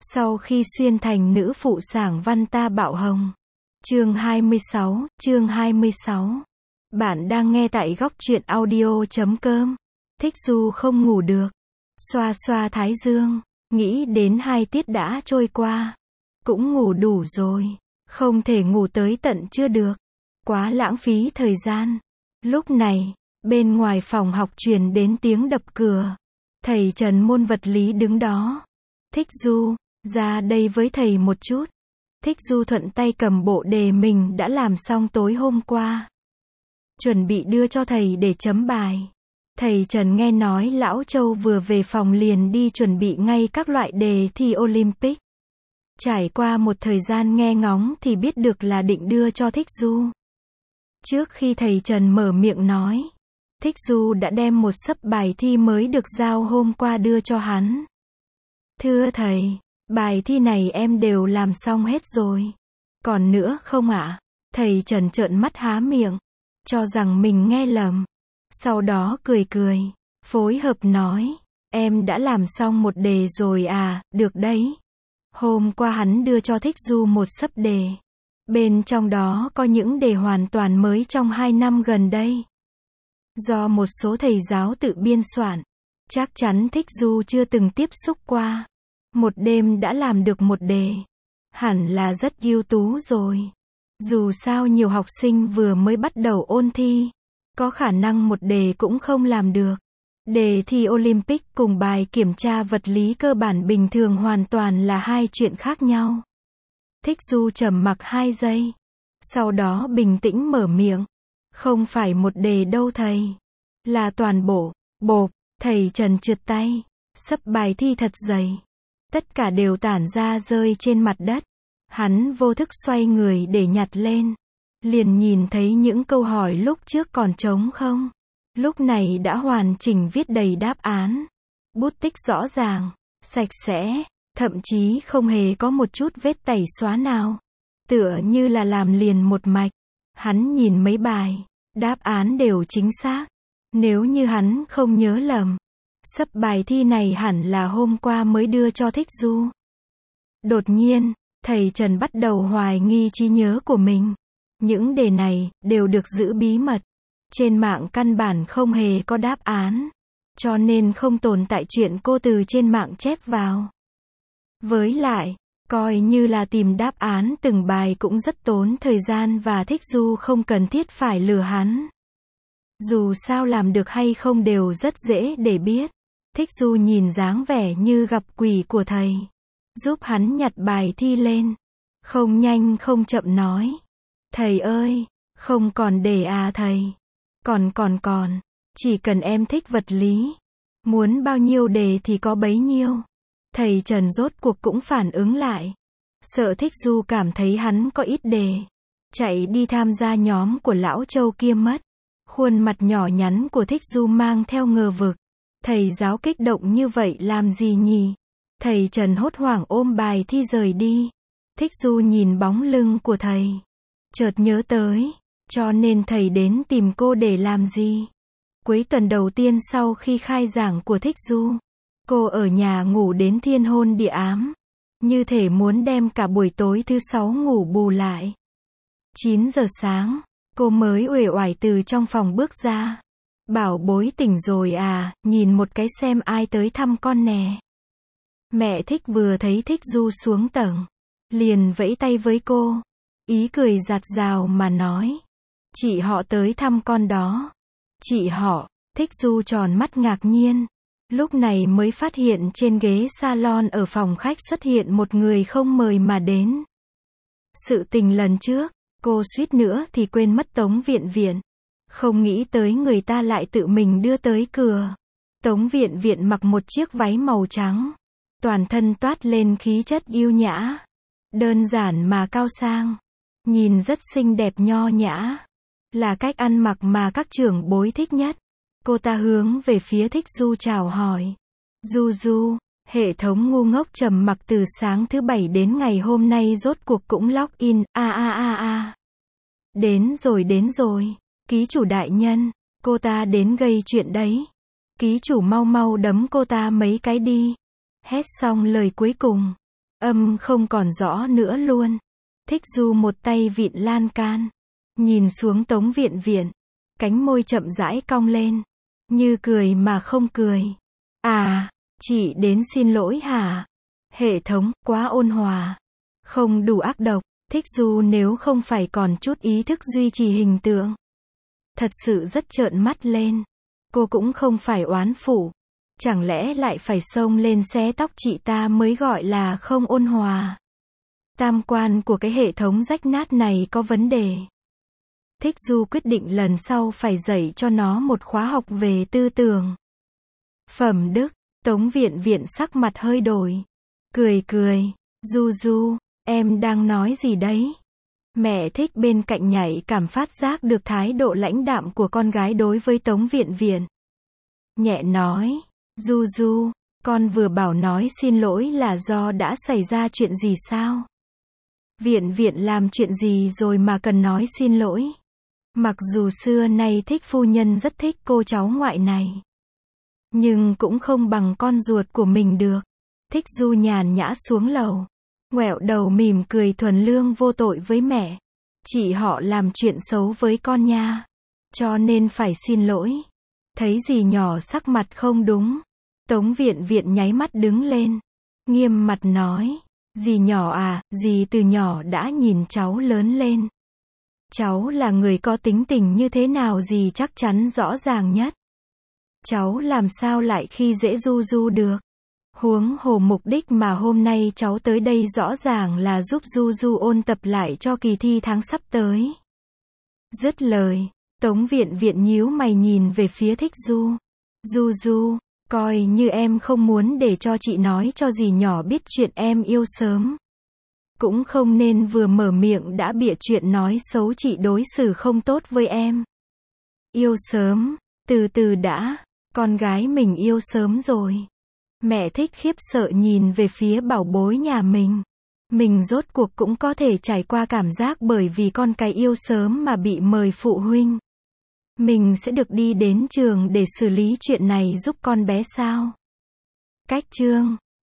Sau khi xuyên thành nữ phụ sảng văn ta bạo hồng. Chương 26. Bạn đang nghe tại góc truyện audio.com. Thích Du không ngủ được. Xoa xoa thái dương, nghĩ đến 2 tiết đã trôi qua. Cũng ngủ đủ rồi. Không thể ngủ tới tận trưa được. Quá lãng phí thời gian. Lúc này, bên ngoài phòng học truyền đến tiếng đập cửa. Thầy Trần môn vật lý đứng đó. Thích Du, ra đây với thầy một chút. Thích Du thuận tay cầm bộ đề mình đã làm xong tối hôm qua. Chuẩn bị đưa cho thầy để chấm bài. Thầy Trần nghe nói Lão Châu vừa về phòng liền đi chuẩn bị ngay các loại đề thi Olympic. Trải qua một thời gian nghe ngóng thì biết được là định đưa cho Thích Du. Trước khi thầy Trần mở miệng nói, Thích Du đã đem một xấp bài thi mới được giao hôm qua đưa cho hắn. Thưa thầy, bài thi này em đều làm xong hết rồi. Còn nữa không ạ? Thầy Trần trợn mắt há miệng, cho rằng mình nghe lầm. Sau đó cười cười, phối hợp nói, em đã làm xong một đề rồi à, được đấy. Hôm qua hắn đưa cho Thích Du một xấp đề. Bên trong đó có những đề hoàn toàn mới trong 2 năm gần đây. Do một số thầy giáo tự biên soạn, chắc chắn Thích Du chưa từng tiếp xúc qua. Một đêm đã làm được một đề. Hẳn là rất ưu tú rồi. Dù sao nhiều học sinh vừa mới bắt đầu ôn thi, có khả năng một đề cũng không làm được. Đề thi Olympic cùng bài kiểm tra vật lý cơ bản bình thường hoàn toàn là 2 chuyện khác nhau. Thích Du trầm mặc 2 giây. Sau đó bình tĩnh mở miệng. Không phải một đề đâu thầy. Là toàn bộ. Bộp, thầy Trần trượt tay. Xấp bài thi thật dày. Tất cả đều tản ra rơi trên mặt đất. Hắn vô thức xoay người để nhặt lên. Liền nhìn thấy những câu hỏi lúc trước còn trống không. Lúc này đã hoàn chỉnh viết đầy đáp án. Bút tích rõ ràng, sạch sẽ, thậm chí không hề có một chút vết tẩy xóa nào. Tựa như là làm liền một mạch. Hắn nhìn mấy bài, đáp án đều chính xác. Nếu như hắn không nhớ lầm, xấp bài thi này hẳn là hôm qua mới đưa cho Thích Du. Đột nhiên, thầy Trần bắt đầu hoài nghi trí nhớ của mình. Những đề này đều được giữ bí mật. Trên mạng căn bản không hề có đáp án. Cho nên không tồn tại chuyện cô từ trên mạng chép vào. Với lại, coi như là tìm đáp án từng bài cũng rất tốn thời gian và Thích Du không cần thiết phải lừa hắn. Dù sao làm được hay không đều rất dễ để biết. Thích Du nhìn dáng vẻ như gặp quỷ của thầy. Giúp hắn nhặt bài thi lên. Không nhanh không chậm nói. Thầy ơi, không còn đề à thầy. Còn. Chỉ cần em thích vật lý. Muốn bao nhiêu đề thì có bấy nhiêu. Thầy Trần rốt cuộc cũng phản ứng lại. Sợ Thích Du cảm thấy hắn có ít đề. Chạy đi tham gia nhóm của Lão Châu kia mất. Khuôn mặt nhỏ nhắn của Thích Du mang theo ngờ vực. Thầy giáo kích động như vậy làm gì nhỉ? Thầy Trần hốt hoảng ôm bài thi rời đi. Thích Du nhìn bóng lưng của thầy. Chợt nhớ tới. Cho nên thầy đến tìm cô để làm gì? Cuối tuần đầu tiên sau khi khai giảng của Thích Du, cô ở nhà ngủ đến thiên hôn địa ám. Như thể muốn đem cả buổi tối thứ 6 ngủ bù lại. 9 giờ sáng, cô mới uể oải từ trong phòng bước ra. Bảo bối tỉnh rồi à, nhìn một cái xem ai tới thăm con nè. Mẹ Thích vừa thấy Thích Du xuống tầng, liền vẫy tay với cô. Ý cười giạt rào mà nói. Chị họ tới thăm con đó. Chị họ, Thích Du tròn mắt ngạc nhiên. Lúc này mới phát hiện trên ghế salon ở phòng khách xuất hiện một người không mời mà đến. Sự tình lần trước, cô suýt nữa thì quên mất Tống Viện Viện. Không nghĩ tới người ta lại tự mình đưa tới cửa. Tống Viện Viện mặc một chiếc váy màu trắng. Toàn thân toát lên khí chất yêu nhã. Đơn giản mà cao sang. Nhìn rất xinh đẹp nho nhã. Là cách ăn mặc mà các trưởng bối thích nhất. Cô ta hướng về phía Thích Du chào hỏi. Du, hệ thống ngu ngốc trầm mặc từ sáng thứ 7 đến ngày hôm nay rốt cuộc cũng log in, Đến rồi, ký chủ đại nhân, cô ta đến gây chuyện đấy. Ký chủ mau đấm cô ta mấy cái đi. Hét xong lời cuối cùng. Âm không còn rõ nữa luôn. Thích Du một tay vịn lan can, nhìn xuống Tống Viện Viện, cánh môi chậm rãi cong lên, như cười mà không cười. À, chị đến xin lỗi hả? Hệ thống, quá ôn hòa, không đủ ác độc. Thích Du nếu không phải còn chút ý thức duy trì hình tượng, thật sự rất trợn mắt lên. Cô cũng không phải oán phụ, chẳng lẽ lại phải xông lên xé tóc chị ta mới gọi là không ôn hòa? Tam quan của cái hệ thống rách nát này có vấn đề. Thích Du quyết định lần sau phải dạy cho nó một khóa học về tư tưởng, phẩm đức. Tống Viện Viện sắc mặt hơi đổi, cười cười, Du Du, em đang nói gì đấy? Mẹ Thích bên cạnh nhảy cảm phát giác được thái độ lãnh đạm của con gái đối với Tống Viện Viện. Nhẹ nói, Du Du, con vừa bảo nói xin lỗi là do đã xảy ra chuyện gì sao? Viện Viện làm chuyện gì rồi mà cần nói xin lỗi? Mặc dù xưa nay Thích phu nhân rất thích cô cháu ngoại này, nhưng cũng không bằng con ruột của mình được. Thích Du nhàn nhã xuống lầu, ngoẹo đầu mỉm cười thuần lương vô tội với mẹ. Chị họ làm chuyện xấu với con nha, cho nên phải xin lỗi. Thấy dì nhỏ sắc mặt không đúng, Tống Viện Viện nháy mắt đứng lên, nghiêm mặt nói, dì nhỏ à, dì từ nhỏ đã nhìn cháu lớn lên. Cháu là người có tính tình như thế nào dì chắc chắn rõ ràng nhất. Cháu làm sao lại khi dễ Du Du được? Huống hồ mục đích mà hôm nay cháu tới đây rõ ràng là giúp Du Du ôn tập lại cho kỳ thi tháng sắp tới. Dứt lời, Tống Viện Viện nhíu mày nhìn về phía Thích Du. Du Du, coi như em không muốn để cho chị nói cho dì nhỏ biết chuyện em yêu sớm. Cũng không nên vừa mở miệng đã bịa chuyện nói xấu chị đối xử không tốt với em. Yêu sớm, từ từ đã, con gái mình yêu sớm rồi. Mẹ Thích khiếp sợ nhìn về phía bảo bối nhà mình. Mình rốt cuộc cũng có thể trải qua cảm giác bởi vì con cái yêu sớm mà bị mời phụ huynh. Mình sẽ được đi đến trường để xử lý chuyện này giúp con bé sao? Cách chương